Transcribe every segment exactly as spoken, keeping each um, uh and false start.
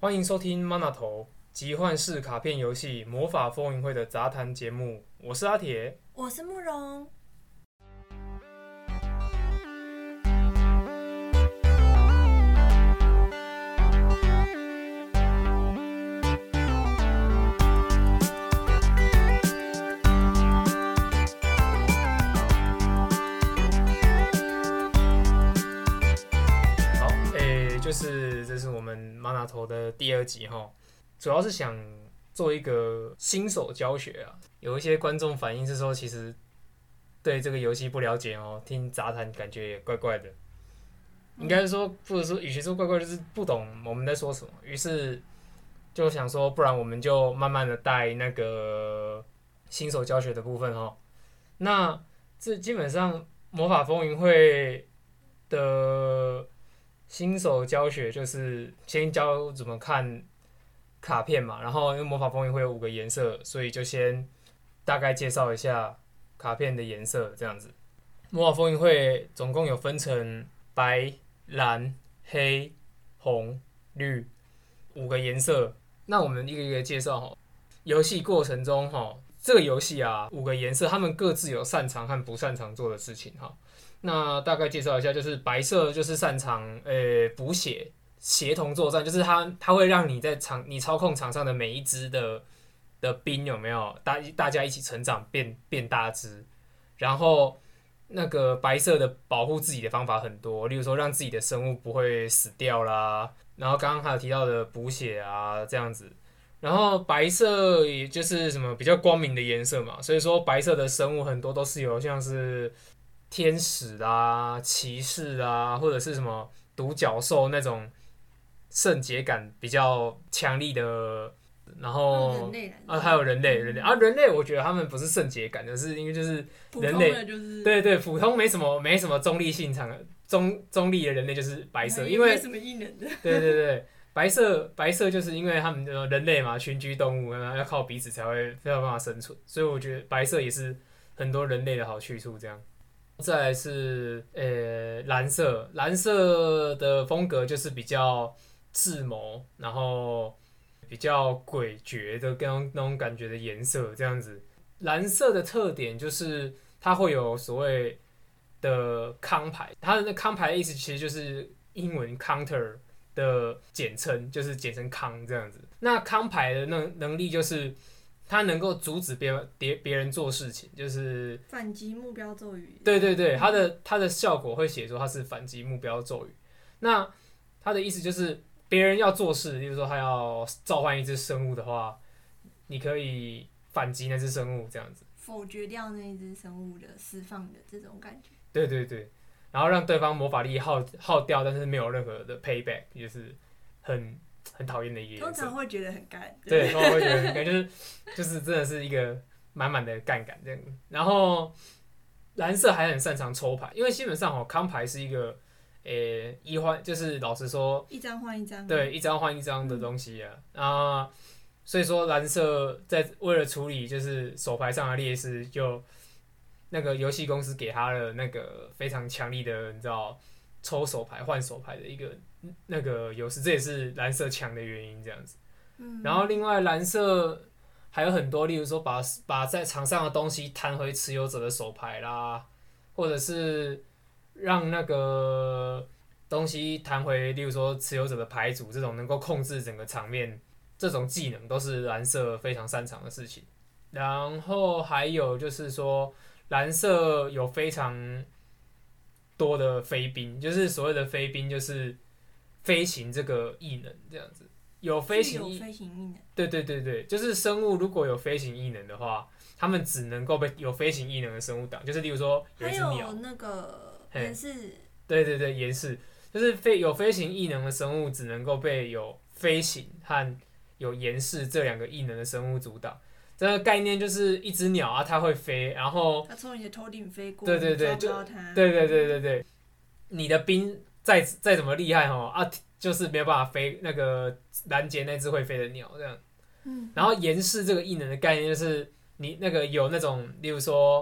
欢迎收听 Mana 头集幻式卡片游戏魔法风云会的杂谈节目，我是阿铁， 我是慕容。 就是这是我们 Mana 头的第二集齁，主要是想做一个新手教学啊。有一些观众反映是说，其实对这个游戏不了解哦，听杂谈感觉也怪怪的。应该说，或者说，与其说怪怪，就是不懂我们在说什么。于是就想说，不然我们就慢慢的带那个新手教学的部分齁。那这基本上魔法风云会的新手教学就是先教怎么看卡片嘛，然后因为魔法风云会有五个颜色，所以就先大概介绍一下卡片的颜色这样子。魔法风云会总共有分成白、蓝、黑、红、绿五个颜色。那我们一个一个介绍哈。游戏过程中哈，这个游戏啊五个颜色，他们各自有擅长和不擅长做的事情哈。那大概介绍一下，就是白色就是擅长呃补血、协同作战，就是它它会让你在场你操控场上的每一只的的兵有没有大大家一起成长变变大只，然后那个白色的保护自己的方法很多，例如说让自己的生物不会死掉啦，然后刚刚还有提到的补血啊这样子。然后白色也就是什么比较光明的颜色嘛，所以说白色的生物很多都是有像是天使啦、骑士啦，或者是什么独角兽那种圣洁感比较强力的，然后啊还有人类人类啊人类，我觉得他们不是圣洁感的，是因为就是人类， 就是对对，普通没什么没什么中立性场中中立的人类就是白色，因为没什么异能的， 对对对，白色白色就是因为他们人类嘛，群居动物要靠彼此才会才有办法生存，所以我觉得白色也是很多人类的好去处这样。再来是呃蓝色，蓝色的风格就是比较智谋，然后比较诡谲的跟那种感觉的颜色这样子。蓝色的特点就是它会有所谓的康牌，它的那康牌的意思其实就是英文 counter 的简称，就是简称康这样子。那康牌的能能力就是它能够阻止别别别人做事情，就是反击目标咒语。 对对对，它的它的效果会写说它是反击目标咒语。那它的意思就是别人要做事，例如说他要召唤一只生物的话，你可以反击那只生物这样子， 否决掉那一只生物的释放的这种感觉。 对对对，然后让对方魔法力耗耗掉，但是没有任何的 payback， 就是很。很讨厌的一个颜色， 通常会觉得很干， 对，通常会觉得很干，就是就是真的是一个满满的干感这样。然后蓝色还很擅长抽牌，因为基本上哦，康牌是一个诶一换，就是老实说， 一张换一张， 对，一张换一张的东西啊。嗯、啊，所以说蓝色在为了处理就是手牌上的劣势，就那个游戏公司给他了那个非常强力的，你知道抽手牌换手牌的一个。那个优势，这也是蓝色强的原因，这样子。嗯、然后另外蓝色还有很多，例如说把把在场上的东西弹回持有者的手牌啦，或者是让那个东西弹回，例如说持有者的牌组，这种能够控制整个场面，这种技能都是蓝色非常擅长的事情。然后还有就是说，蓝色有非常多的飞兵，就是所谓的飞兵，就是飞行这个异能这样子，有飞行异， 有飞行异能， 对对对对，就是生物如果有飞行异能的话，他们只能够被有飞行异能的生物挡，就是例如说有一只鸟， 还有那个岩士， 对对对，岩士就是飞有飞行异能的生物只能够被有飞行和有岩士这两个异能的生物阻挡。这个概念就是一只鸟啊，它会飞，然后它从你的头顶飞过， 对对对， 你抓不到它， 对对对对对，你的兵再再怎么厉害哦啊，就是没有办法飞那个拦截那只会飞的鸟这样。嗯，然后岩士这个异能的概念就是你那个有那种，例如说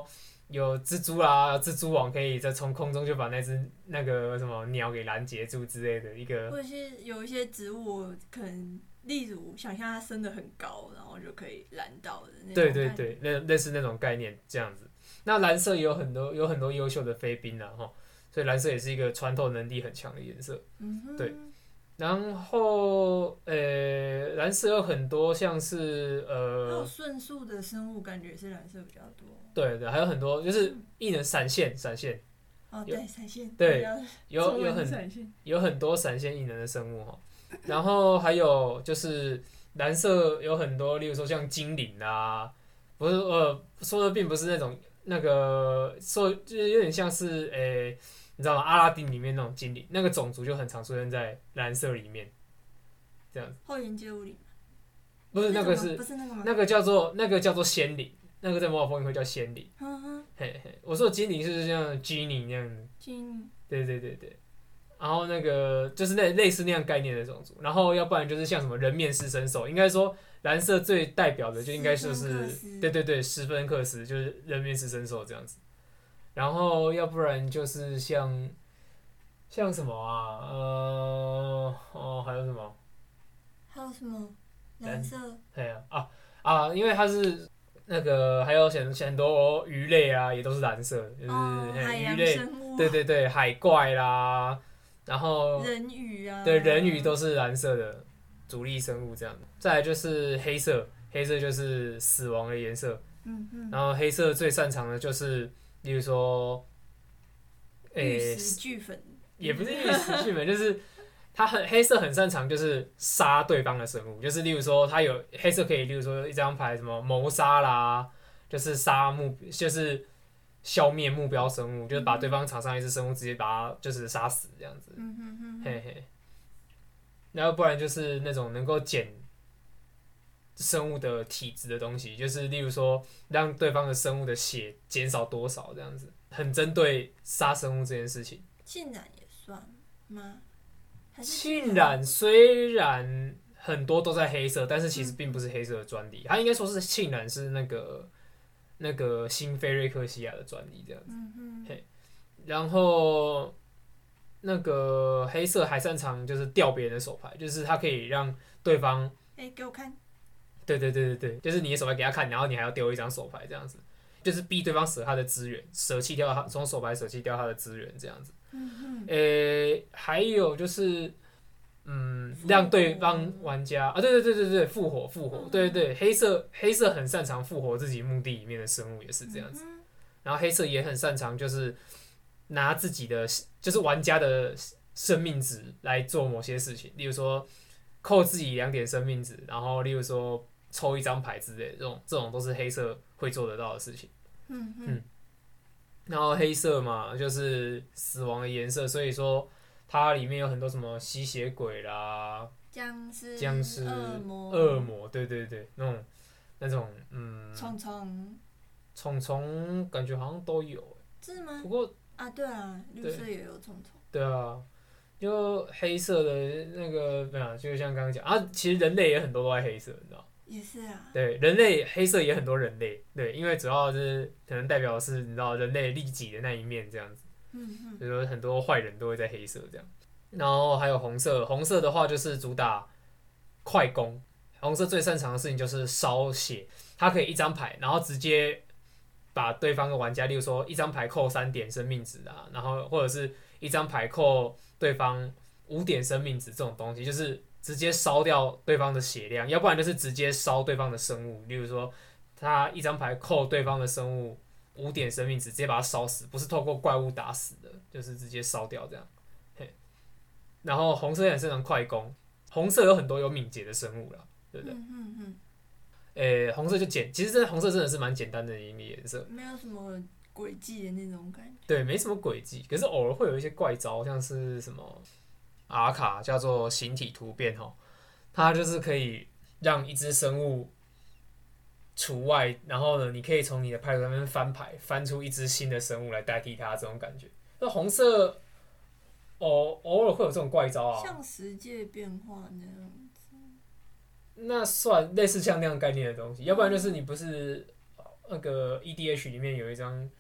有蜘蛛啦，蜘蛛网可以在从空中就把那只那个什么鸟给拦截住之类的一个， 或者是有一些植物可能，例如想象它升得很高，然后就可以拦到的那种。 对对对，类类似那种概念这样子。那蓝色也有很多有很多优秀的飞兵啦哈，所以蓝色也是一个穿透能力很强的颜色。 嗯哼， 对，然后呃，蓝色有很多像是还有呃， 瞬速的生物，感觉是蓝色比较多。 对对，还有很多就是异能闪现闪现， 哦，对，闪现。 对， 有有有很闪现。 有很多闪现异能的生物哈。然后还有就是蓝色有很多，例如说像精灵啊，不是呃说的并不是那种那个说就是有点像是诶、你知道吗？阿拉丁里面那种精灵，那个种族就很常出现在蓝色里面，这样子。 后岩街舞里不是那个是不是那个吗？ 那个叫做那个叫做仙灵，那个在魔法风云会叫仙灵。 嗯哼， 嘿嘿，我说的精灵是像 Genie 那样的。 金对对对对。然后那个就是类类似那样概念的种族，然后要不然就是像什么人面狮身兽，应该说蓝色最代表的就应该就是对对对，斯芬克斯就是人面狮身兽这样子。然后要不然就是像像什么啊，呃哦还有什么？ 还有什么蓝色？ 对啊啊啊，因为它是那个还有很很多鱼类啊，也都是蓝色，就是、 哦、海洋鱼类， 生物。 对对对，海怪啦。然后人鱼啊， 对，人鱼都是蓝色的主力生物这样。再来就是黑色，黑色就是死亡的颜色。 嗯嗯。 然后黑色最擅长的就是，例如说，诶、 玉石俱焚。 也不是玉石俱焚，就是它很黑色很擅长就是杀对方的生物，就是例如说它有黑色可以，例如说一张牌什么谋杀啦，就是杀目就是消灭目标生物，就是把对方场上一只生物直接把它就是杀死这样子。 嗯哼哼哼。 嘿嘿。然后不然就是那种能够减生物的体质的东西，就是例如说让对方的生物的血减少多少这样子，很针对杀生物这件事情。 浸染也算吗？还是浸染虽然很多都在黑色，但是其实并不是黑色的专利，它应该说是浸染是那个那个新菲瑞克西亚的专利这样子。 嗯哼。 嘿，然后那个黑色还擅长就是吊别人的手牌，就是它可以让对方， 哎、欸，给我看。 对对对对对，就是你的手牌给他看，然后你还要丢一张手牌这样子，就是逼对方舍他的资源，舍弃掉他从手牌舍弃掉他的资源这样子。 嗯呃、欸，还有就是，嗯，让对方玩家啊，对对对对对，复活复活，对对对，黑色黑色很擅长复活自己墓地里面的生物，也是这样子。然后黑色也很擅长就是拿自己的就是玩家的生命值来做某些事情，例如说扣自己两点生命值，然后例如说抽一张牌之类的，这种这种都是黑色会做得到的事情。 嗯嗯。 然后黑色嘛，就是死亡的颜色，所以说它里面有很多什么吸血鬼啦、 僵尸、 僵尸、 恶魔、 恶魔，对对对，那种那种嗯， 虫虫、 虫虫感觉好像都有， 是吗？ 不过啊，对啊，绿色也有虫虫。 对啊，就黑色的那个，对啊，就像刚刚讲啊，其实人类也很多都在黑色，你知道。 也是啊。 对，人类黑色也很多人类，对，因为主要是可能代表的是你知道人类利己的那一面这样子， 嗯嗯。 所以说很多坏人都会在黑色这样。然后还有红色，红色的话就是主打快攻，红色最擅长的事情就是烧血，它可以一张牌，然后直接把对方的玩家，例如说一张牌扣三点生命值啊，然后或者是一张牌扣对方五点生命值这种东西，就是直接烧掉对方的血量，要不然就是直接烧对方的生物，例如说他一张牌扣对方的生物五点生命值，直接把它烧死，不是透过怪物打死的，就是直接烧掉这样。嘿，然后红色也很擅长快攻，红色有很多有敏捷的生物啦，对不对？ 嗯嗯嗯。 诶、欸，红色就简，其实真的红色真的是蛮简单的一个颜色， 没有什么诡计的那种感觉。 对，没什么诡计，可是偶尔会有一些怪招，像是什么阿卡叫做形体突变吼，它就是可以让一只生物除外，然后呢，你可以从你的牌组上面翻牌，翻出一只新的生物来代替它，这种感觉。那红色偶偶尔会有这种怪招啊， 像十界变化那样子。 那算类似像那样概念的东西，要不然就是你不是那个 E D H 里面有一张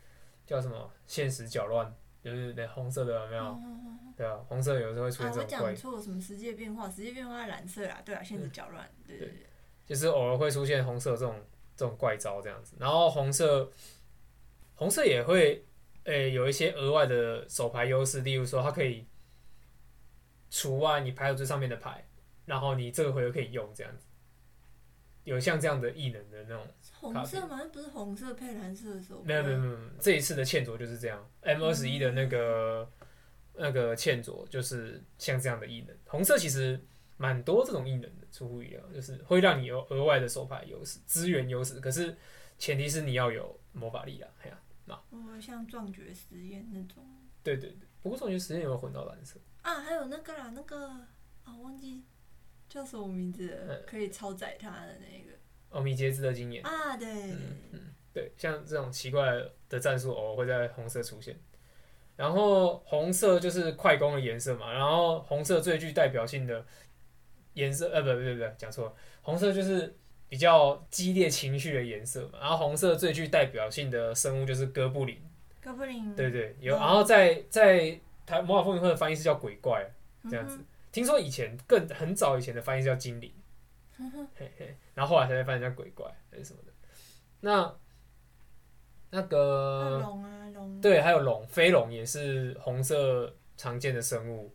叫什么现实搅乱，就是那红色的有没有？ 哦对啊，红色有时候会出现啊，我这种怪， 讲错，什么世界变化？世界变化是蓝色啦，对啊，现实搅乱，对对对。 就是偶尔会出现红色这种这种怪招这样子。然后红色红色也会诶、有一些额外的手牌优势，例如说它可以除外你牌手最上面的牌，然后你这个回合可以用这样子，有像这样的异能的那种。 红色吗？那不是红色配蓝色的手牌？ 没有没有没有，这一次的欠着就是这样。M 二十一的那个、那个欠着就是像这样的异能。红色其实蛮多这种异能的，出乎意料，就是会让你有额外的手牌优势、资源优势。可是前提是你要有魔法力啦，哎呀、啊， 哦，像撞决实验那种。 对对对。不过撞决实验有没有混到蓝色？ 啊，还有那个啦，那个啊，忘记叫什么名字了， 嗯、 可以超载他的那个。 哦，米杰兹的经验啊，对。 嗯嗯，对，像这种奇怪的战术偶尔会在红色出现。然后红色就是快攻的颜色嘛，然后红色最具代表性的颜色，呃，不不不不，讲错了，红色就是比较激烈情绪的颜色嘛。然后红色最具代表性的生物就是哥布林， 哥布林。 对对，有，然后在在台魔法风云会的翻译是叫鬼怪，这样子。 嗯、 听说以前更很早以前的翻译是叫精灵，嘿嘿，然后后来才翻译叫鬼怪还是什么的。那那个龙啊龙， 对，还有龙，飞龙也是红色常见的生物。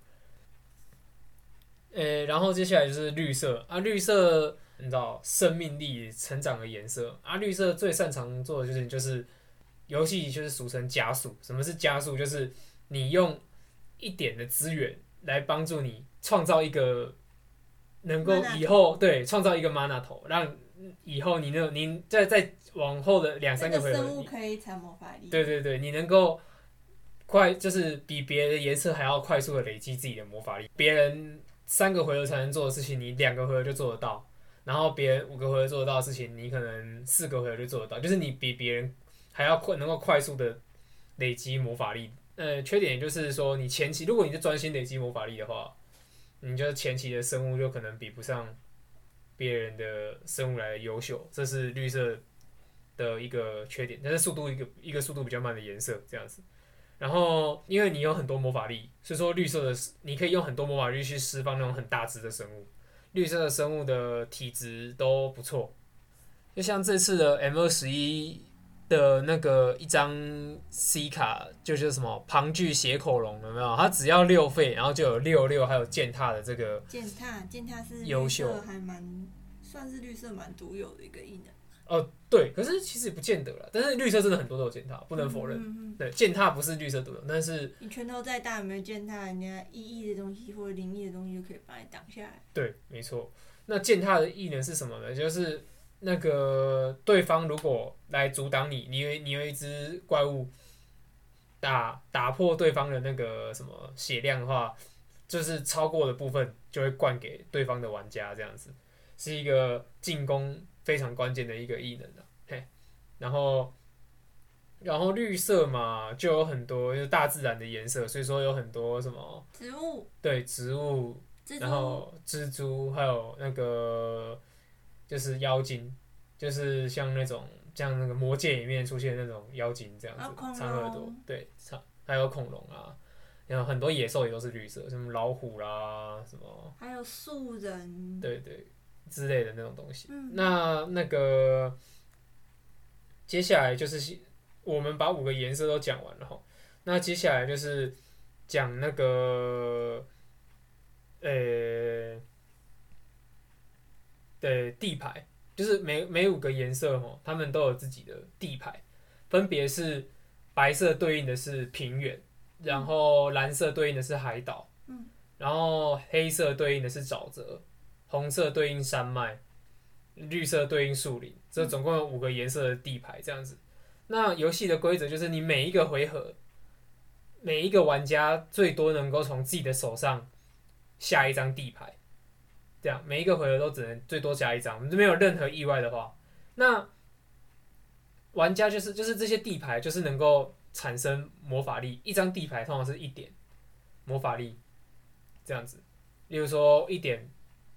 呃，然后接下来就是绿色啊，绿色你知道生命力、成长的颜色啊，绿色最擅长做的就是就是游戏就是俗称加速。什么是加速？就是你用一点的资源来帮助你创造一个能够以后对创造一个 mana 头，让以后你那你在在往后的两三个回合， 那个生物可以产魔法力。 对对对，你能够快就是比别的颜色还要快速的累积自己的魔法力。别人三个回合才能做的事情，你两个回合就做得到；然后别人五个回合做得到的事情，你可能四个回合就做得到。就是你比别人还要快，能够快速的累积魔法力。呃，缺点就是说，你前期如果你是专心累积魔法力的话，你就前期的生物就可能比不上别人的生物来的优秀，这是绿色的一个缺点。但是速度一个一个速度比较慢的颜色这样子。然后因为你有很多魔法力，所以说绿色的你可以用很多魔法力去释放那种很大只的生物。绿色的生物的体质都不错，就像这次的 M 二十一的那个一张 C 卡，就是什么庞巨血口龙，有没有？它只要六费，然后就有六六，还有践踏的这个践踏，践踏是优秀， 还蛮算是绿色蛮独有的一个异能。 哦，对，可是其实也不见得啦。但是绿色真的很多都有践踏，不能否认。 嗯嗯、 对，践踏不是绿色独有，但是你拳头再大，有没有践踏人家意义的东西或者灵异的东西，就可以把你挡下来。 对，没错。那践踏的异能是什么呢？就是那个对方如果来阻挡你，你有你有一只怪物打打破对方的那个什么血量的话，就是超过的部分就会灌给对方的玩家，这样子是一个进攻非常关键的一个异能啊。嘿，然后然后绿色嘛，就有很多就是大自然的颜色，所以说有很多什么植物， 对植物，然后蜘蛛，还有那个就是妖精，就是像那种像那个魔戒里面出现的那种妖精这样子， 啊、 长耳朵，对，长还有恐龙啊，然后很多野兽也都是绿色，什么老虎啦，什么还有树人， 对对之类的那种东西。 嗯、 那那个接下来就是我们把五个颜色都讲完了哈，那接下来就是讲那个。呃，对，地牌就是每每五个颜色哦，他们都有自己的地牌，分别是白色对应的是平原，然后蓝色对应的是海岛， 嗯， 然后黑色对应的是沼泽，红色对应山脉，绿色对应树林，这总共有五个颜色的地牌这样子。那游戏的规则就是你每一个回合，每一个玩家最多能够从自己的手上下一张地牌，这样每一个回合都只能最多加一张，没有任何意外的话，那玩家就是就是这些地牌就是能够产生魔法力，一张地牌通常是一点魔法力，这样子。例如说一点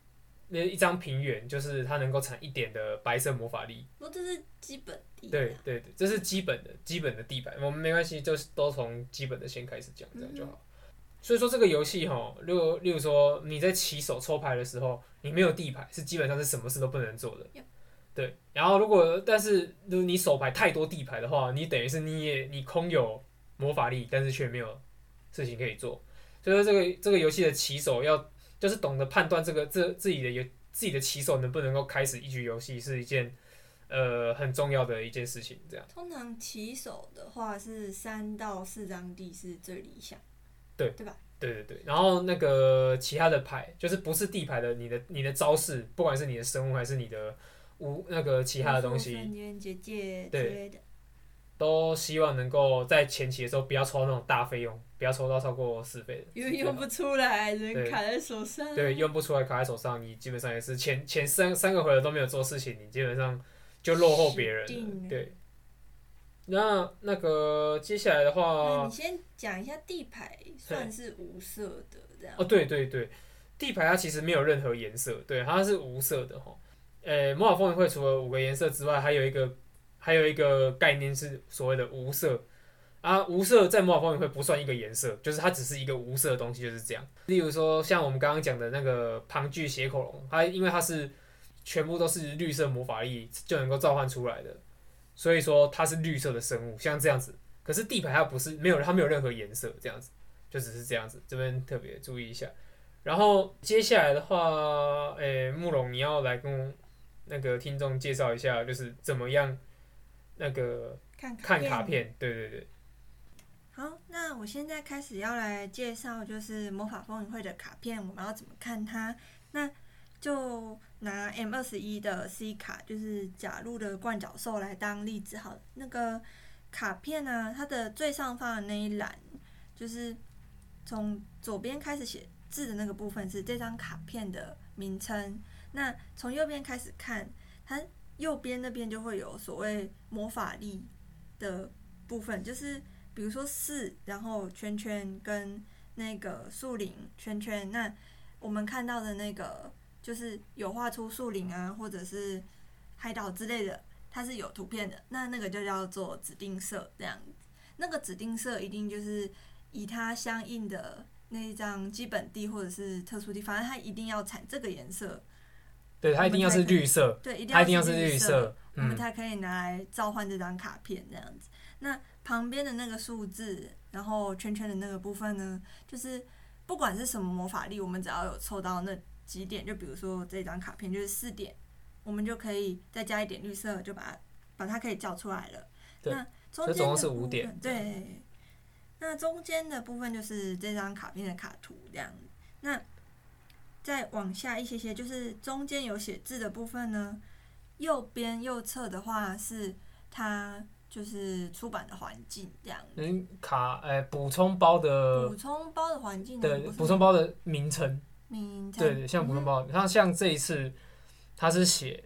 一张平原，就是它能够产一点的白色魔法力。 不，这是基本地。 对对对，这是基本的基本的地板，我们没关系，就是都从基本的先开始讲，这样就好。嗯、所以说这个游戏哈，例如例如说你在起手抽牌的时候，你没有地牌，是基本上是什么事都不能做的。 Yep. 对，然后如果但是如果你手牌太多地牌的话，你等于是你也你空有魔法力，但是却没有事情可以做。所以说这个这个游戏的起手要就是懂得判断这个这自己的游自己的起手能不能够开始一局游戏，是一件呃很重要的一件事情。这样。 通常起手的话是三到四张地是最理想。 对。 对吧？ 对对对，然后那个其他的牌就是不是地牌的，你的你的招式，不管是你的生物还是你的无那个其他的东西， 瞬间结界之类的， 都希望能够在前期的时候不要抽那种大费用，不要抽到超过四费的， 因为用不出来，人卡在手上。 对，用不出来卡在手上，你基本上也是前前三三个回合都没有做事情，你基本上就落后别人了。对。那那个接下来的话， 你先讲一下地牌，算是无色的这样。 哦，对对对，地牌它其实没有任何颜色，对，它是无色的哈。呃，魔法风云会除了五个颜色之外，还有一个还有一个概念是所谓的无色啊，无色在魔法风云会不算一个颜色，就是它只是一个无色的东西，就是这样。例如说，像我们刚刚讲的那个庞巨血口龙，它因为它是全部都是绿色魔法力就能够召唤出来的。所以说它是绿色的生物，像这样子。可是地牌它不是没有，它没有任何颜色，这样子就只是这样子，这边特别注意一下。然后接下来的话，诶，慕容你要来跟那个听众介绍一下，就是怎么样那个看卡看卡片，对对对。 好，那我现在开始要来介绍，就是魔法风云会的卡片，我们要怎么看它？那就拿 M 二十一 的 C 卡，就是甲路的冠角兽来当例子好了。那个卡片呢、啊，它的最上方的那一栏，就是从左边开始写字的那个部分是这张卡片的名称。那从右边开始看，它右边那边就会有所谓魔法力的部分，就是比如说四，然后圈圈跟那个树林圈圈。那我们看到的那个。就是有画出树林啊，或者是海岛之类的，它是有图片的，那那个就叫做指定色这样子。那个指定色一定就是以它相应的那一张基本地或者是特殊地，反正它一定要产这个颜色。 对，它一定要是绿色。 对，一定要是绿色， 我们才可以拿来召唤这张卡片这样子。那旁边的那个数字，然后圈圈的那个部分呢，就是不管是什么魔法力，我们只要有抽到那几点，就比如说这张卡片就是四点，我们就可以再加一点绿色，就把它把它可以叫出来了。 对， 那中间的部分， 这总共是五点。 对，那中间的部分就是这张卡片的卡图这样。那再往下一些些，就是中间有写字的部分呢，右边右侧的话是它就是出版的环境这样。 嗯，卡诶补充包的补充包的环境， 对，补充包的名称。 名称对对，像普通包，像、嗯、像这一次，它是写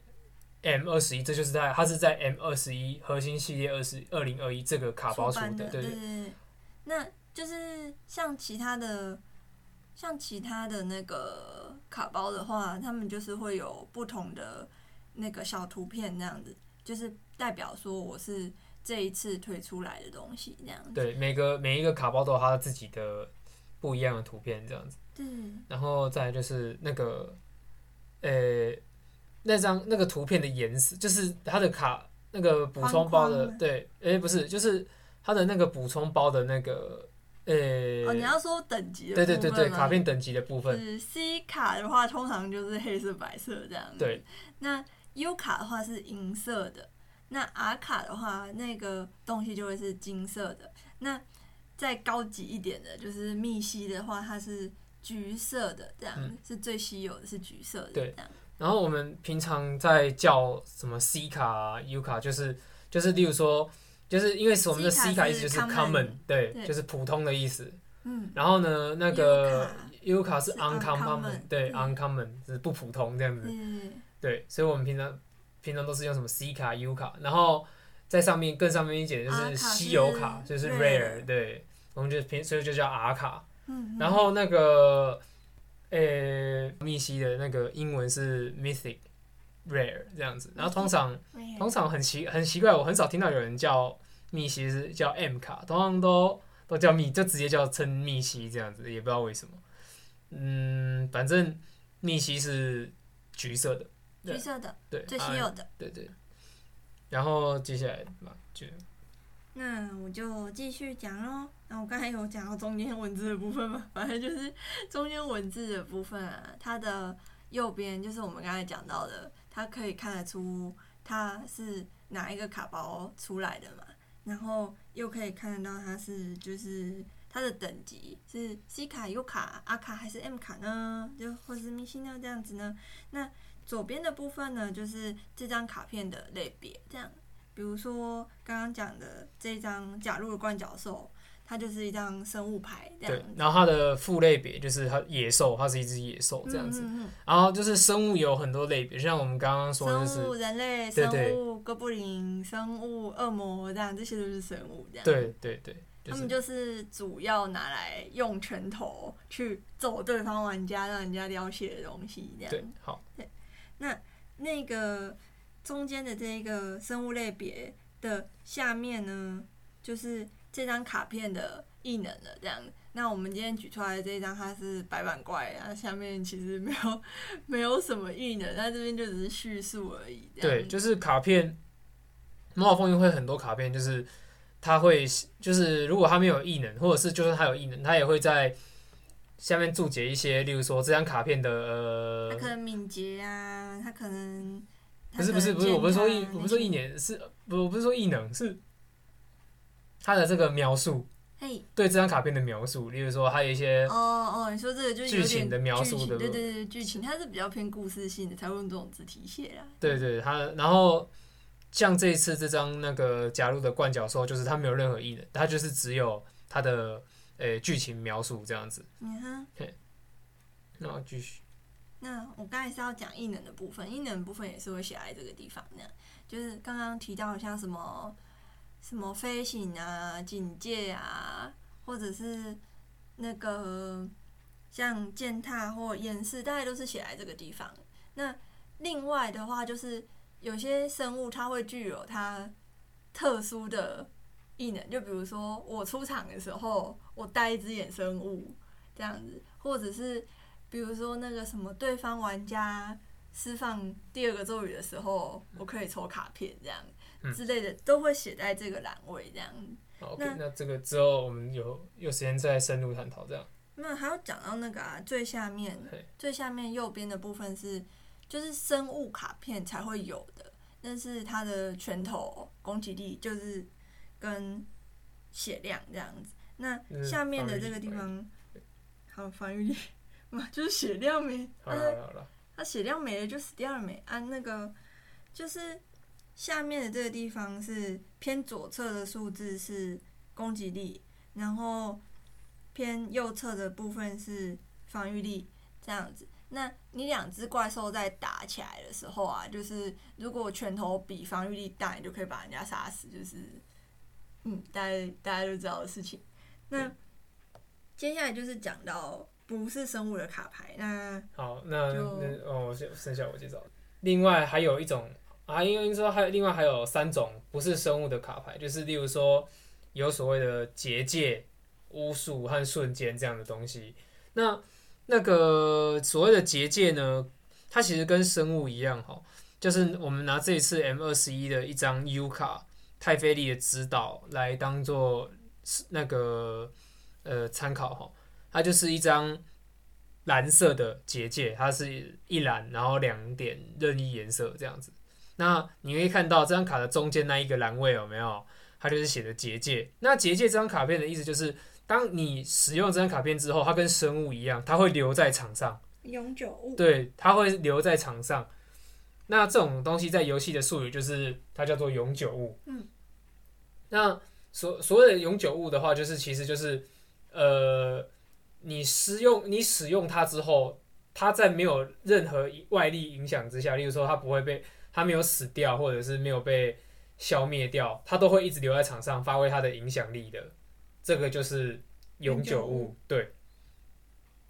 M 二十一，这就是在它是在 M 二十一核心系列二十二零二一这个卡包出的， 的对对对。那就是像其他的，像其他的那个卡包的话，他们就是会有不同的那个小图片那样子，就是代表说我是这一次推出来的东西这样子。 对，每个每一个卡包都有它自己的不一样的图片这样子。 对， 然后再来就是那个，呃，那张那个图片的颜色，就是它的卡那个补充包的，对，哎，不是，就是它的那个补充包的那个，呃， 哦，你要说等级的部分，对对对对，卡片等级的部分。 是 C 卡的话，通常就是黑色、白色这样子。 对。 那 U 卡的话是银色的，那 R 卡的话，那个东西就会是金色的。那再高级一点的，就是密西的话，它是橘色的，这样、嗯、是最稀有的，是橘色的。 对， 这样。 然后我们平常在叫什么 C 卡、啊、U 卡，就是就是，例如说，就是因为我们的 C 卡意思就是 common， 对，对，就是普通的意思。嗯。然后呢，那个 U 卡是 uncommon， 对 ，uncommon 是不普通这样子。嗯。对，所以我们平常平常都是用什么 C 卡、U 卡，然后在上面更上面一点就是稀有卡，就是 rare， 对，我们就平所以就叫 R 卡。嗯。然后那个。 呃密西的那个英文是 mythic rare 这样子，然后通常通常很奇很奇怪，我很少听到有人叫密西是叫 M 卡，通常都都叫密，就直接叫称密西这样子，也不知道为什么。嗯，反正密西是橘色的， 橘色的， 对， 最稀有的， 啊、对对。然后接下来嘛，就那我就继续讲咯。那我刚才有讲到中间文字的部分嘛，反正就是中间文字的部分啊，它的右边就是我们刚才讲到的，它可以看得出它是哪一个卡包出来的嘛，然后又可以看得到它是就是它的等级是 C 卡、U 卡、A 卡还是 M 卡呢？就或是明星呢这样子呢？那左边的部分呢，就是这张卡片的类别，这样。比如说刚刚讲的这张假如的冠角兽，它就是一张生物牌这样子。 对，然后它的副类别就是它野兽，它是一只野兽这样子。嗯嗯嗯然后就是生物有很多类别，就像我们刚刚说的、就是， 生物、人类、 对对生物、哥布林、生物、恶魔这样，这些都是生物这样。 对对对。就是、 他们就是主要拿来用拳头去揍对方玩家，让人家流血的东西，这样。 对，好。 对，那那个中间的这个生物类别的下面呢，就是这张卡片的异能了，这样。那我们今天举出来的这一张，它是白板怪，它下面其实没有没有什么异能，它这边就只是叙述而已。 对，就是卡片，魔法风云会很多卡片，就是。他会就是如果他没有异能，或者是就算他有异能，他也会在下面注解一些，例如说这张卡片的呃， 他可能敏捷啊，他可能不是不是不是，我不是说异，我不是说异能，是不我不是说异能，是他的这个描述，对这张卡片的描述，例如说还有一些哦哦，你说这个就是剧情的描述的， 对对对，剧情它是比较偏故事性的，才会用这种字体写啦。 对对，他然后。像这一次这张那个假如的冠角兽，就是它没有任何异能，它就是只有它的呃剧情描述这样子。 嗯哼。 那我继续。 那我刚才是要讲异能的部分，异能的部分也是会写在这个地方那样，就是刚刚提到像什么什么飞行啊、警戒啊，或者是那个像践踏或掩饰，大概都是写在这个地方。那另外的话就是。有些生物它会具有它特殊的异能，就比如说我出场的时候，我带一只衍生物这样子，或者是比如说那个什么对方玩家释放第二个咒语的时候，我可以抽卡片这样、嗯、之类的，都会写在这个栏位这样。 好 ，OK， 那, 那这个之后我们有有时间再深入探讨这样。 那还有讲到那个啊，最下面最下面右边的部分是。就是生物卡片才会有的，但是它的拳头攻击力就是跟血量这样子。那下面的这个地方，好防御力嘛，就是血量没， 好了好了， 它血量没了就死掉了没？按、啊、那个就是下面的这个地方是偏左侧的数字是攻击力，然后偏右侧的部分是防御力这样子。那你两只怪兽在打起来的时候啊，就是如果拳头比防御力大，你就可以把人家杀死，就是嗯，大家大家都知道的事情。那接下来就是讲到不是生物的卡牌，那好，那那哦，剩下我介绍。另外还有一种啊，因为说还有另外还有三种不是生物的卡牌，就是例如说有所谓的结界、巫术和瞬间这样的东西。那那个所谓的结界呢，它其实跟生物一样哈，就是我们拿这一次 M 二十一 的一张 U 卡太妃利的指导来当做那个呃参考哈，它就是一张蓝色的结界，它是一蓝然后两点任意颜色这样子。那你可以看到这张卡的中间那一个栏位有没有？它就是写的结界。那结界这张卡片的意思就是。当你使用这张卡片之后，它跟生物一样，它会留在场上， 永久物。 对，它会留在场上。那这种东西在游戏的术语就是它叫做永久物。嗯。那所所谓的永久物的话，就是其实就是呃，你使用你使用它之后，它在没有任何外力影响之下，例如说它不会被它没有死掉，或者是没有被消灭掉，它都会一直留在场上，发挥它的影响力的。这个就是永久物，对。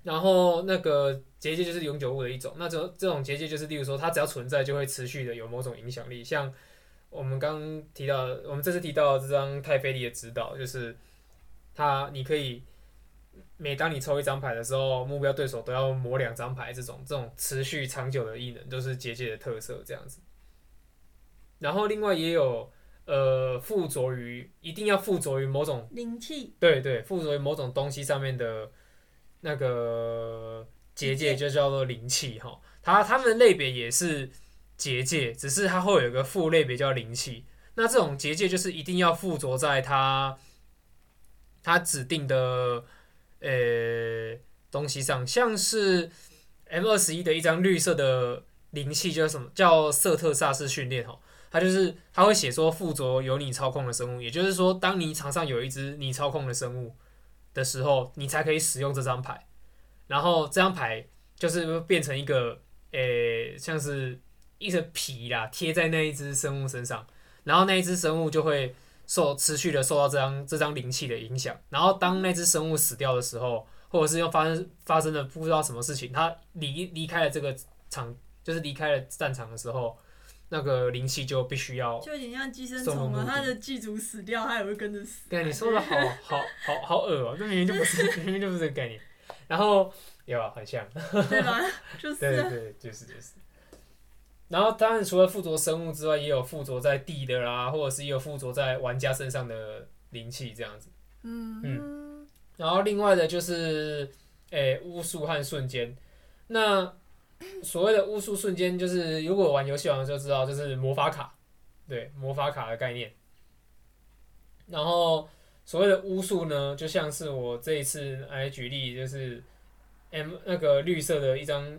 然后那个结界就是永久物的一种，那这这种结界就是，例如说它只要存在就会持续的有某种影响力，像我们刚刚提到的，我们这次提到的这张太妃力的指导，就是它你可以每当你抽一张牌的时候，目标对手都要磨两张牌，这种这种持续长久的异能都是结界的特色这样子。然后另外也有呃附着于一定要附着于某种灵气， 对对，附着于某种东西上面的那个结界就叫做灵气哈。它它们的类别也是结界，只是它会有一个副类别叫灵气。那这种结界就是一定要附着在它它指定的呃东西上，像是 M 二十一的一张绿色的灵气叫什么？叫瑟特萨式训练哈。它就是它会写说附着由你操控的生物，也就是说，当你场上有一只你操控的生物的时候，你才可以使用这张牌。然后这张牌就是变成一个诶、像是一层皮啦，贴在那一只生物身上，然后那一只生物就会受持续的受到这张这张灵气的影响。然后当那只生物死掉的时候，或者是又发生发生了不知道什么事情，它离离开了这个场，就是离开了战场的时候。那个灵气就必须要就有点像寄生虫嘛，它的寄主死掉，它也会跟着死。 对，你说的好好好好恶哦、喔，这明明就不是，明明就不是这个概念。然后有啊，很像， 对吧？就是、啊， 对对对，就是就是。然后当然除了附着生物之外，也有附着在地的啦，或者是也有附着在玩家身上的灵气这样子。 嗯嗯。 然后另外的就是，诶、欸，巫术和瞬间。那所谓的巫术瞬间，就是如果玩游戏王就知道，就是魔法卡，对，魔法卡的概念。然后所谓的巫术呢，就像是我这一次来举例，就是 M 那个绿色的一张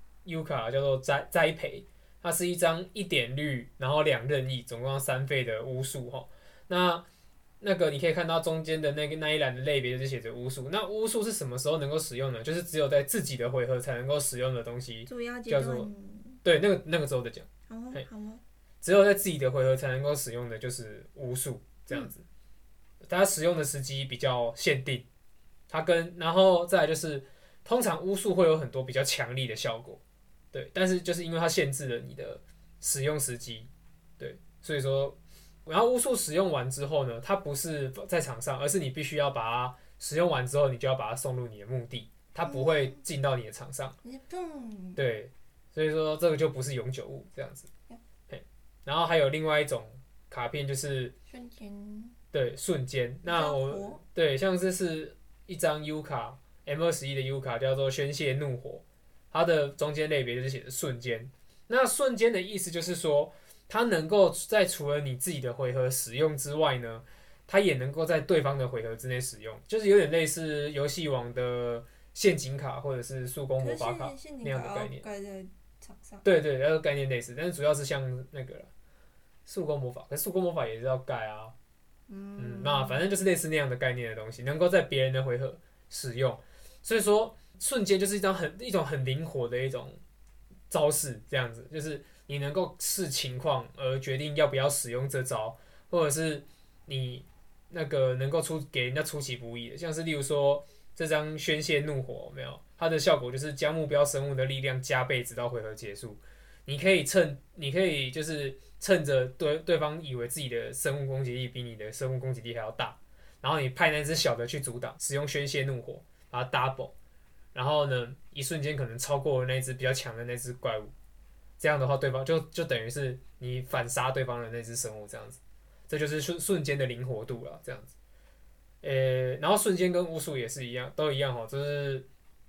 U 卡叫做栽栽培，它是一张一点绿，然后两任意，总共要三费的巫术哈。那那个你可以看到中间的那个那一栏的类别就写着巫术。那巫术是什么时候能够使用呢？就是只有在自己的回合才能够使用的东西，叫做对那个那个时候的讲。 好哦，好哦。 只有在自己的回合才能够使用的就是巫术这样子。嗯、它使用的时机比较限定，它跟然后再来就是通常巫术会有很多比较强力的效果，对，但是就是因为它限制了你的使用时机，对，所以说。然后巫术使用完之后呢，它不是在场上，而是你必须要把它使用完之后，你就要把它送入你的墓地，它不会进到你的场上。对，所以说这个就不是永久物这样子。然后还有另外一种卡片就是瞬间， 对，瞬间。那我对像这是一张 U 卡 M 二十一的 U 卡叫做宣泄怒火，它的中间类别就是写的瞬间。那瞬间的意思就是说。它能够在除了你自己的回合使用之外呢，它也能够在对方的回合之内使用，就是有点类似游戏王的陷阱卡或者是速攻魔法卡那样的概念。 盖在场上。 对对，那个概念类似，但是主要是像那个速攻魔法，可是速攻魔法也是要盖啊。嗯，嗯那反正就是类似那样的概念的东西，能够在别人的回合使用。所以说，瞬间就是一张很一种很灵活的一种招式，这样子就是。你能够视情况而决定要不要使用这招，或者是你那个能够出给人家出其不意的，像是例如说这张宣泄怒火有没有？它的效果就是将目标生物的力量加倍直到回合结束。你可以趁你可以就是趁着对对方以为自己的生物攻击力比你的生物攻击力还要大，然后你派那只小的去阻挡，使用宣泄怒火把它 double， 然后呢一瞬间可能超过了那只比较强的那只怪物。这样的话，对方就就等于是你反杀对方的那只生物，这样子，这就是瞬瞬间的灵活度了，这样子。呃，然后瞬间跟巫术也是一样，都一样哈，就是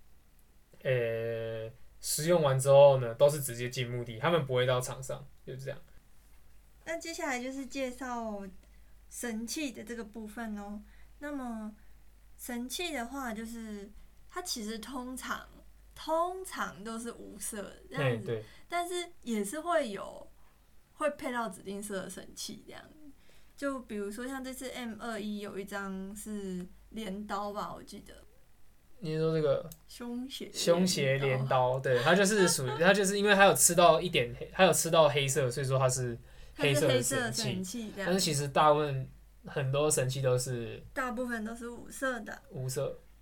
呃使用完之后呢，都是直接进墓地，他们不会到场上，就是这样。 那接下来就是介绍神器的这个部分哦。那么神器的话，就是它其实通常。通常都是无色的这样子，但是也是会有会配到指定色的神器这样子。就比如说像这次 M 二十一 有一张是镰刀吧，我记得。 你说这个凶邪凶邪镰刀，对，它就是属于它就是因为它有吃到一点黑，它有吃到黑色，所以说它是黑色的神器。但是其实大部分很多神器都是大部分都是无色的。 无色。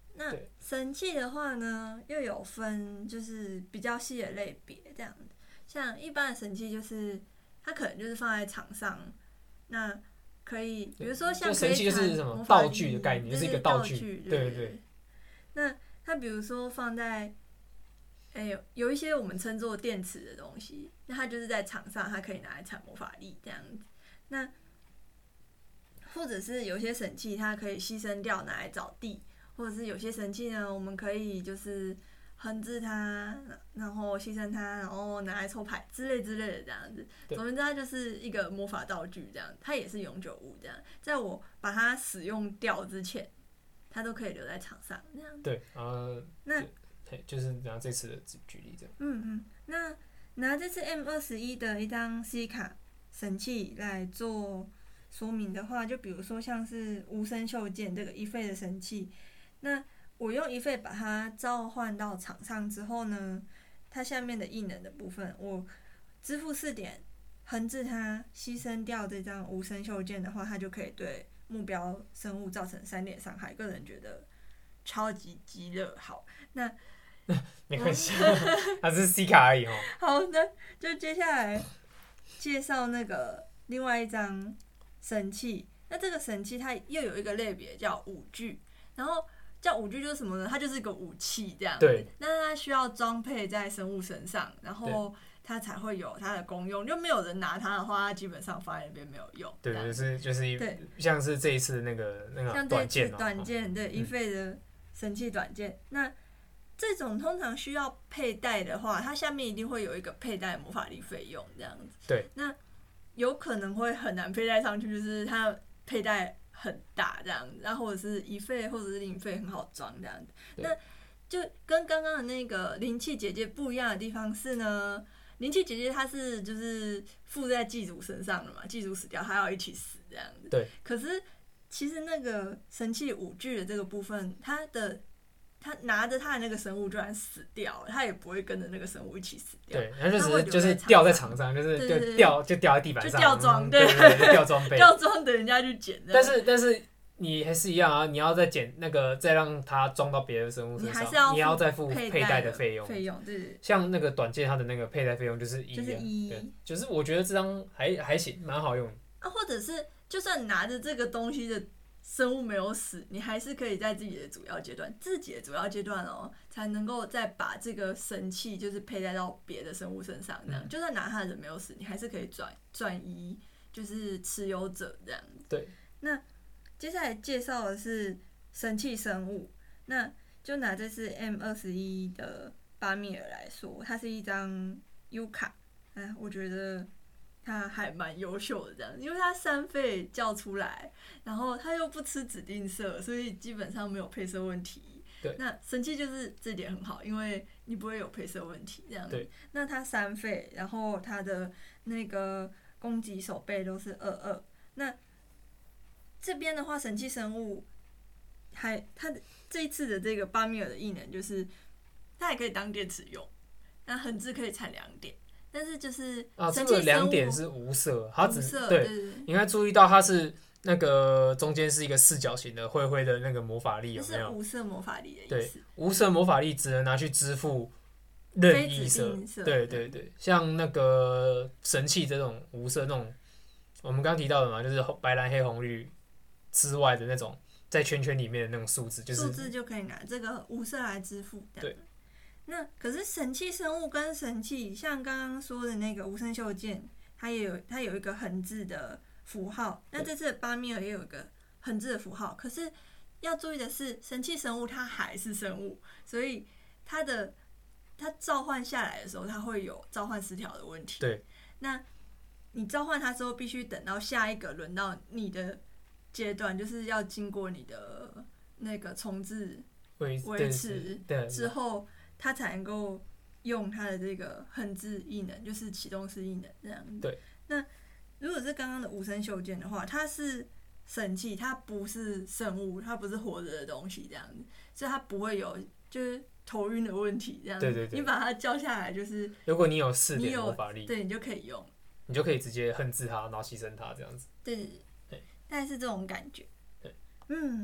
那神器的话呢，又有分就是比较细的类别这样子。像一般的神器就是它可能就是放在场上，那可以比如说像神器就是什么道具的概念，就是一个道具，对对对。 那它比如说放在，哎、欸，有一些我们称作电池的东西，那它就是在场上，它可以拿来产魔法力这样子。那或者是有些神器，它可以牺牲掉拿来找地，或者是有些神器呢，我们可以就是横置它，然后牺牲它，然后拿来抽牌之类之类的这样子。总之，它就是一个魔法道具这样，它也是永久物这样。在我把它使用掉之前，它都可以留在场上这样。 对，呃， 那就是拿这次的举例这样。 嗯嗯，那拿这次 M 二十一的一张 C 卡神器来做说明的话，就比如说像是无声袖剑这个一费的神器，那我用一费把它召唤到场上之后呢，它下面的异能的部分，我支付四点横置它，牺牲掉这张无声袖剑的话，它就可以对目标生物造成三点伤害。个人觉得超级激热。好，那没关系，它是 C 卡而已哦。 好的，就接下来介绍那个另外一张神器。那这个神器它又有一个类别叫武具，然后叫武具就是什么呢？它就是一个武器这样子。 对。 那它需要装配在生物身上，然后它才会有它的功用。就没有人拿它的话，它基本上放在那边没有用。 对，就是就是像是这一次那个那个短剑、喔， 像这次短剑对一费的神器短剑、嗯，那。这种通常需要佩戴的话，它下面一定会有一个佩戴魔法力费用这样子。 对。 那有可能会很难佩戴上去，就是它佩戴很大这样子，然后或者是一费或者是零费很好装这样子。那就跟刚刚的那个灵气姐姐不一样的地方是呢，灵气姐姐她是就是附在祭主身上的嘛，祭主死掉，她要一起死这样子。 对。 可是其实那个神器武具的这个部分，它的他拿着他的那个生物就算死掉了，他也不会跟着那个生物一起死掉。 对，他就只是就是掉在场上，就是就掉就掉在地板上， 就掉装， 对对对，掉装备， 掉装等人家去捡。 但是但是你还是一样啊，你要再捡那个，再让它装到别的生物身上，你, 要你要再付佩戴的费用。 费用对。 像那个短剑，它的那个佩戴费用就是一， 就是一， 对，就是我觉得这张还还行，蛮好用啊，或者是就算拿着这个东西的生物没有死，你还是可以在自己的主要阶段，自己的主要阶段哦，才能够再把这个神器就是佩戴到别的生物身上，这样、嗯、就算拿他的人没有死，你还是可以转转移，就是持有者这样子。 对。 那接下来介绍的是神器生物，那就拿这次 M 二十一的巴米尔来说，它是一张 U 卡，哎，我觉得。他还蛮优秀的，这样，因为他三费叫出来，然后他又不吃指定色，所以基本上没有配色问题。 对， 那神器就是这点很好，因为你不会有配色问题，这样子。 对， 那他三费，然后他的那个攻击手背都是二二。那这边的话，神器生物还他这一次的这个巴米尔的异能就是，它也可以当电池用，那横置可以产两点。但是就是啊，这个两点是无色，它只无色对， 对对对， 你应该注意到它是那个中间是一个四角形的灰灰的那个魔法力，有没有？ 是无色魔法力的意思。 对，无色魔法力只能拿去支付任意色， 色对对对，像那个神器这种无色那种，我们刚提到的嘛，就是白蓝黑红绿之外的那种，在圈圈里面的那种数字，就是数字就可以拿这个无色来支付。 对。 那可是神器生物跟神器，像刚刚说的那个无声袖剑，它也有它有一个横置的符号。那这次的巴米尔也有一个横置的符号，可是要注意的是，神器生物它还是生物，所以它的它召唤下来的时候，它会有召唤失调的问题。 对。 那你召唤它之后，必须等到下一个轮到你的阶段，就是要经过你的那个重置维持之后。它才能够用它的这个横置异能，就是启动式异能这样子。 对。 那如果是刚刚的无声袖剑的话，它是神器，它不是生物，它不是活着的东西这样子，所以它不会有就是头晕的问题这样子。 对对对。 你把它叫下来，就是如果你有四点魔法力， 对，你就可以用， 你就可以直接横置它，然后牺牲它这样子。 对对对，大概是这种感觉。 对。 嗯，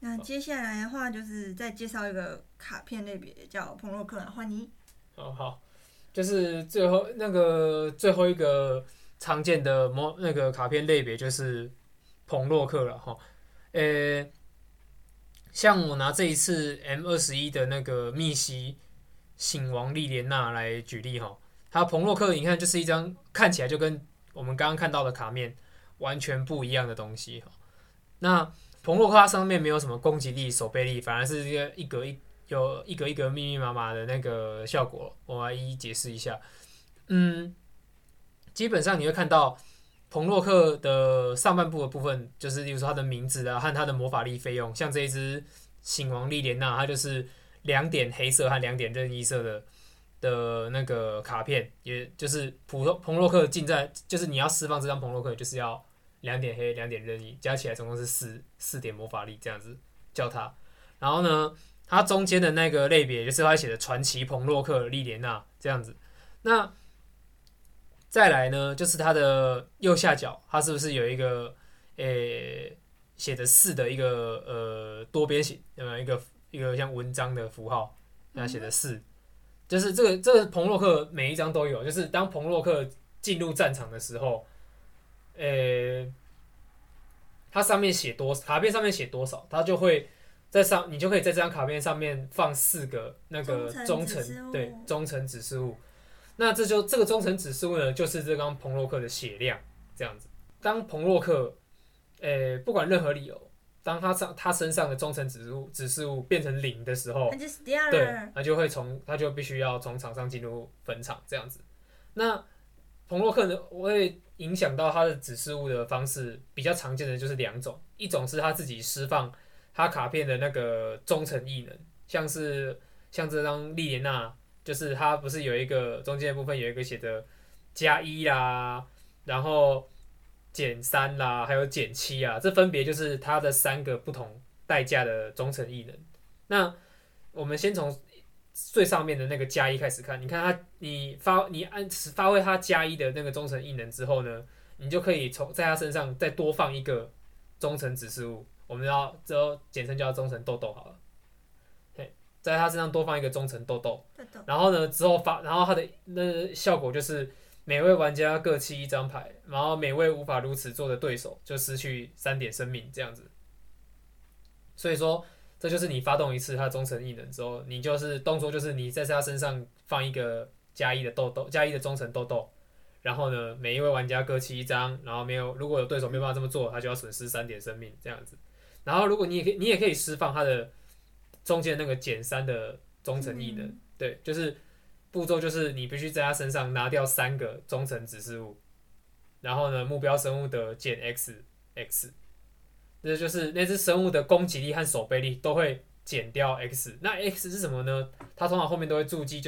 那接下来的话就是再介绍一个卡片类别，叫彭洛克，换你。 哦好，就是最后那个最后一个常见的模那个卡片类别就是彭洛克了哈。呃，像我拿这一次 M 二十一的那个密西醒王莉莲娜来举例哈，它彭洛克你看就是一张看起来就跟我们刚刚看到的卡面完全不一样的东西哈。那彭洛克它上面没有什么攻击力、守备力，反而是一个一格一有一格一格密密麻麻的那个效果，我来一一解释一下。嗯，基本上你会看到彭洛克的上半部的部分，就是例如说他的名字啊和他的魔法力费用，像这一只醒王莉莲娜，它就是两点黑色和两点任意色的的那个卡片，也就是普通彭洛克进在，就是你要释放这张彭洛克，就是要两点黑两点任意，加起来总共是四四点魔法力这样子叫它。然后呢，它中间的那个类别就是它写的传奇彭洛克莉莲娜这样子。那再来呢，就是它的右下角，它是不是有一个诶写的四的一个呃多边形，呃一个一个像文章的符号，那写的四，就是这个这个彭洛克每一张都有，就是当彭洛克进入战场的时候，诶，它上面写多卡片上面写多少，它就会在上，你就可以在这张卡片上面放四个那个忠诚对忠诚指示物。那这就这个忠诚指示物呢，就是这张彭洛克的血量这样子。当彭洛克，诶、不管任何理由，当他上他身上的忠诚指示物指示物变成零的时候， 他就死掉了。 对，他就会从他就必须要从场上进入坟场这样子。那彭洛克呢，会影响到他的指示物的方式，比较常见的就是两种，一种是他自己释放他卡片的那个忠诚异能，像是像这张莉莲娜。就是它不是有一个中间的部分有一个写的加一啦，然后减三啦，还有减七啊，这分别就是它的三个不同代价的忠诚异能。那我们先从最上面的那个加一开始看，你看它，你发你按发挥它加一的那个忠诚异能之后呢，你就可以从在它身上再多放一个忠诚指示物，我们要之后简称叫忠诚豆豆好了。在他身上多放一个忠诚豆豆，然后呢之后发，然后它的那效果就是每位玩家各弃一张牌，然后每位无法如此做的对手就失去三点生命这样子。所以说这就是你发动一次他忠诚异能之后，你就是动作就是你在他身上放一个加一的豆豆，加一的忠诚豆豆，然后呢每一位玩家各弃一张，然后没有如果有对手没办法这么做，他就要损失三点生命这样子。然后如果你也可以你也可以释放他的中间那个减三的忠诚异能，嗯、对，就是步骤就是你必须在他身上拿掉三个忠诚指示物，然后呢，目标生物的减 x x， 这就是那只生物的攻击力和守备力都会减掉 x。那 x 是什么呢？它通常后面都会注记，就是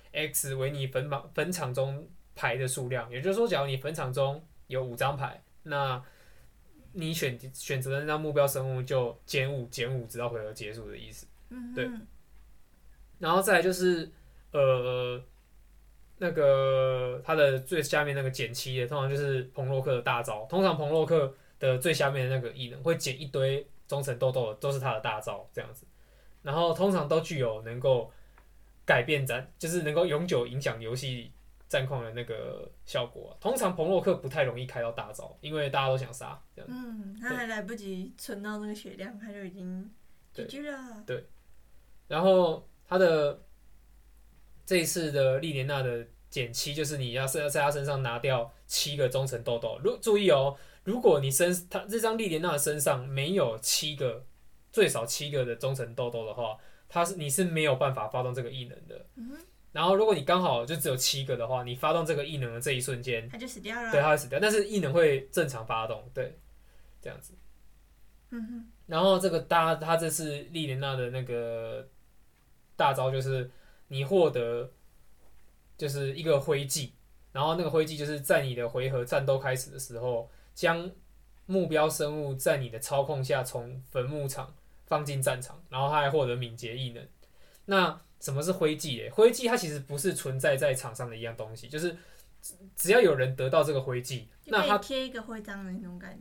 x 为你坟场坟场中牌的数量，也就是说，假如你坟场中有五张牌，那你选选择的那张目标生物就减五减五，直到回合结束的意思。对，然后再来就是呃那个它的最下面那个减七的，通常就是彭洛克的大招。通常彭洛克的最下面的那个异能会减一堆忠诚豆豆，都是他的大招这样子。然后通常都具有能够改变战，就是能够永久影响游戏战况的那个效果、啊。通常彭洛克不太容易开到大招，因为大家都想杀。 嗯，他还来不及存到那个血量，他就已经 G G 了。 对。然后他的这一次的莉莲娜的减七，就是你要在他身上拿掉七个忠诚豆豆。如注意哦，如果你身他这张莉莲娜的身上没有七个，最少七个的忠诚豆豆的话，他是你是没有办法发动这个异能的。嗯、然后如果你刚好就只有七个的话，你发动这个异能的这一瞬间， 他就死掉了。 对，他会死掉，但是异能会正常发动，对，这样子。嗯哼。然后这个大他这次莉莲娜的那个大招就是你获得就是一个徽记，然后那个徽记就是在你的回合战斗开始的时候，将目标生物在你的操控下从坟墓场放进战场，然后他还获得敏捷异能。那什么是徽记耶？徽记它其实不是存在在场上的一样东西，就是只要有人得到这个徽记，那他贴一个徽章的那种感觉。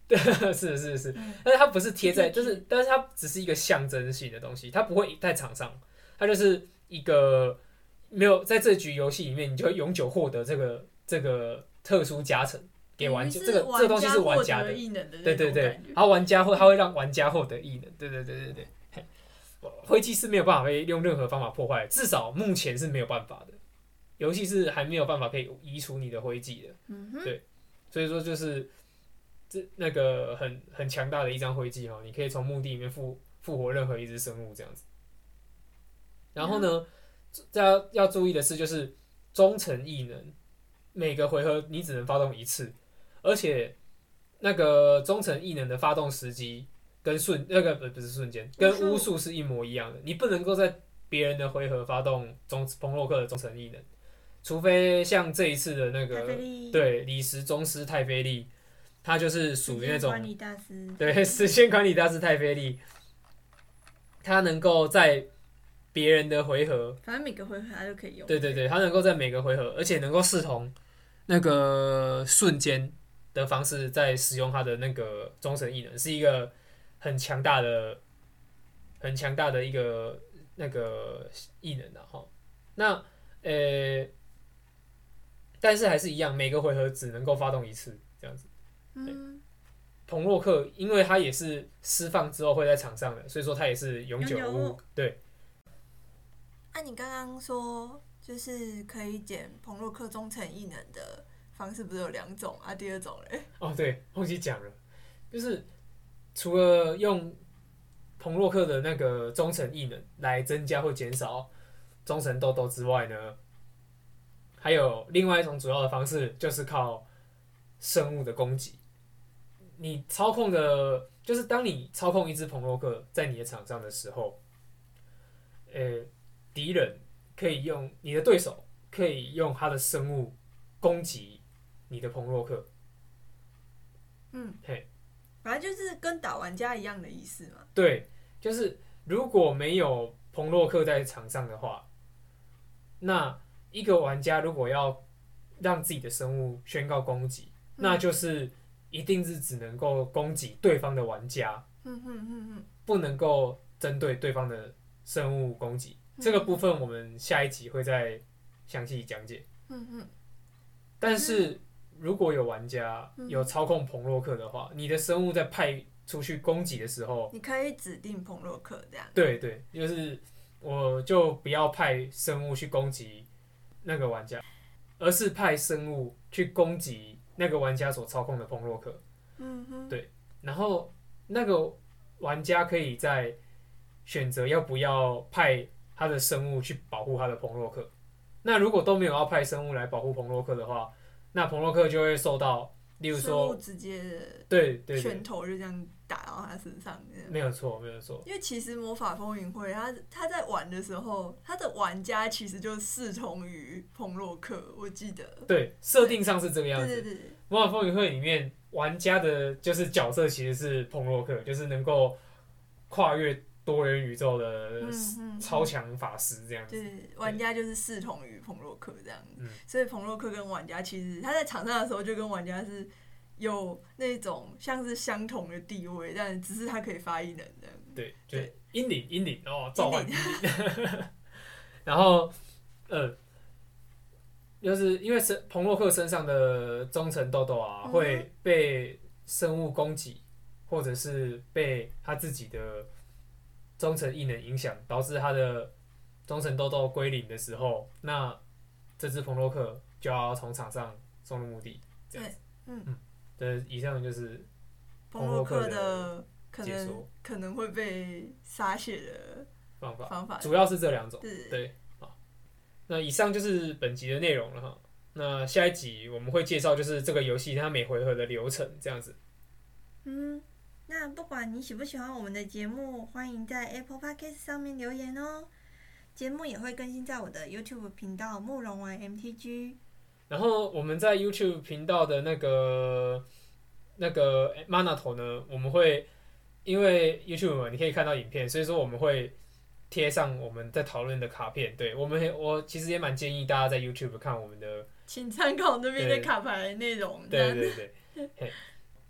是是是， 嗯但是它不是贴在， 是就是但是它只是一个象征性的东西，它不会在场上，它就是一个没有在这局游戏里面，你就会永久获得这个这个特殊加成给玩家，这个这个东西是玩家的，对对对，然后玩家会它会让玩家获得异能，对对对对对。灰烬是没有办法被用任何方法破坏，至少目前是没有办法的。游戏是还没有办法可以移除你的灰烬的， 嗯哼， 对，所以说就是这那个很很强大的一张灰烬哈，你可以从墓地里面复复活任何一只生物这样子。然后呢，要要注意的是，就是忠诚异能，每个回合你只能发动一次，而且那个忠诚异能的发动时机跟瞬那个不是瞬间，跟巫术是一模一样的，你不能够在别人的回合发动忠彭洛克的忠诚异能。除非像这一次的那个对李时宗师太妃利，他就是属于那种对时间管理大师太妃利，他能够在别人的回合， 反正每个回合他都可以用。 对对对，他能够在每个回合，而且能够视同那个瞬间的方式在使用他的那个忠诚异能，是一个很强大的、很强大的一个那个异能的哈。那呃。但是还是一样，每个回合只能够发动一次，这样子。嗯。彭洛克，因为他也是释放之后会在场上的，所以说他也是永久无误。对。 啊，你刚刚说就是可以减彭洛克忠诚异能的方式，不是有两种啊？第二种嘞？ 哦，对，忘记讲了，就是除了用彭洛克的那个忠诚异能来增加或减少忠诚豆豆之外呢？还有另外一种主要的方式，就是靠生物的攻击。你操控的，就是当你操控一只彭洛克在你的场上的时候，呃，敌人可以用你的对手可以用他的生物攻击你的彭洛克。 嗯，嘿，反正就是跟打玩家一样的意思嘛。 对，就是如果没有彭洛克在场上的话，那一个玩家如果要让自己的生物宣告攻击，嗯、那就是一定是只能够攻击对方的玩家，嗯嗯嗯嗯、不能够针对对方的生物攻击。嗯、这个部分我们下一集会再详细讲解。嗯嗯、但是如果有玩家有操控彭洛克的话，你的生物在派出去攻击的时候， 你可以指定彭洛克这样。 对对，就是我就不要派生物去攻击那个玩家，而是派生物去攻击那个玩家所操控的彭洛克。嗯哼，对，然后那个玩家可以在选择要不要派他的生物去保护他的彭洛克。那如果都没有要派生物来保护彭洛克的话，那彭洛克就会受到，例如说， 生物直接的对对拳头就这样打到他身上。 没有错，没有错。 因为其实魔法风云会，他他在玩的时候，他的玩家其实就视同于彭洛克，我记得。 对，设定上是这个样子。 对对对。 魔法风云会里面，玩家的就是角色其实是彭洛克，就是能够跨越多元宇宙的超强法师这样子。 对，玩家就是视同于彭洛克这样子。嗯、所以彭洛克跟玩家其实他在场上的时候就跟玩家是有那种像是相同的地位，但只是他可以发异能这样。 对，对，阴灵阴灵哦，召唤阴灵。然后，呃。就是因为彭洛克身上的忠诚豆豆啊，嗯、会被生物攻击，或者是被他自己的忠诚异能影响，导致他的忠诚豆豆归零的时候，那这只彭洛克就要从场上送入墓地。这样子，嗯嗯，这以上就是彭洛克的可能可能会被洒血的方法， 方法主要是这两种，对。那以上就是本集的内容了哈。那下一集我们会介绍就是这个游戏它每回合的流程这样子。 嗯，那不管你喜不喜欢我们的节目，欢迎在 Apple Podcast 上面留言哦。节目也会更新在我的 YouTube 频道慕容玩 M T G。 然后我们在 YouTube 频道的那个那个 Mana 头呢，我们会因为 YouTube 嘛，你可以看到影片，所以说我们会贴上我们在讨论的卡片。对，我们我其实也蛮建议大家在 YouTube 看我们的， 请参考那边的卡牌内容。 对对对。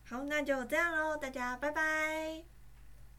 好，那就这样喽，大家拜拜。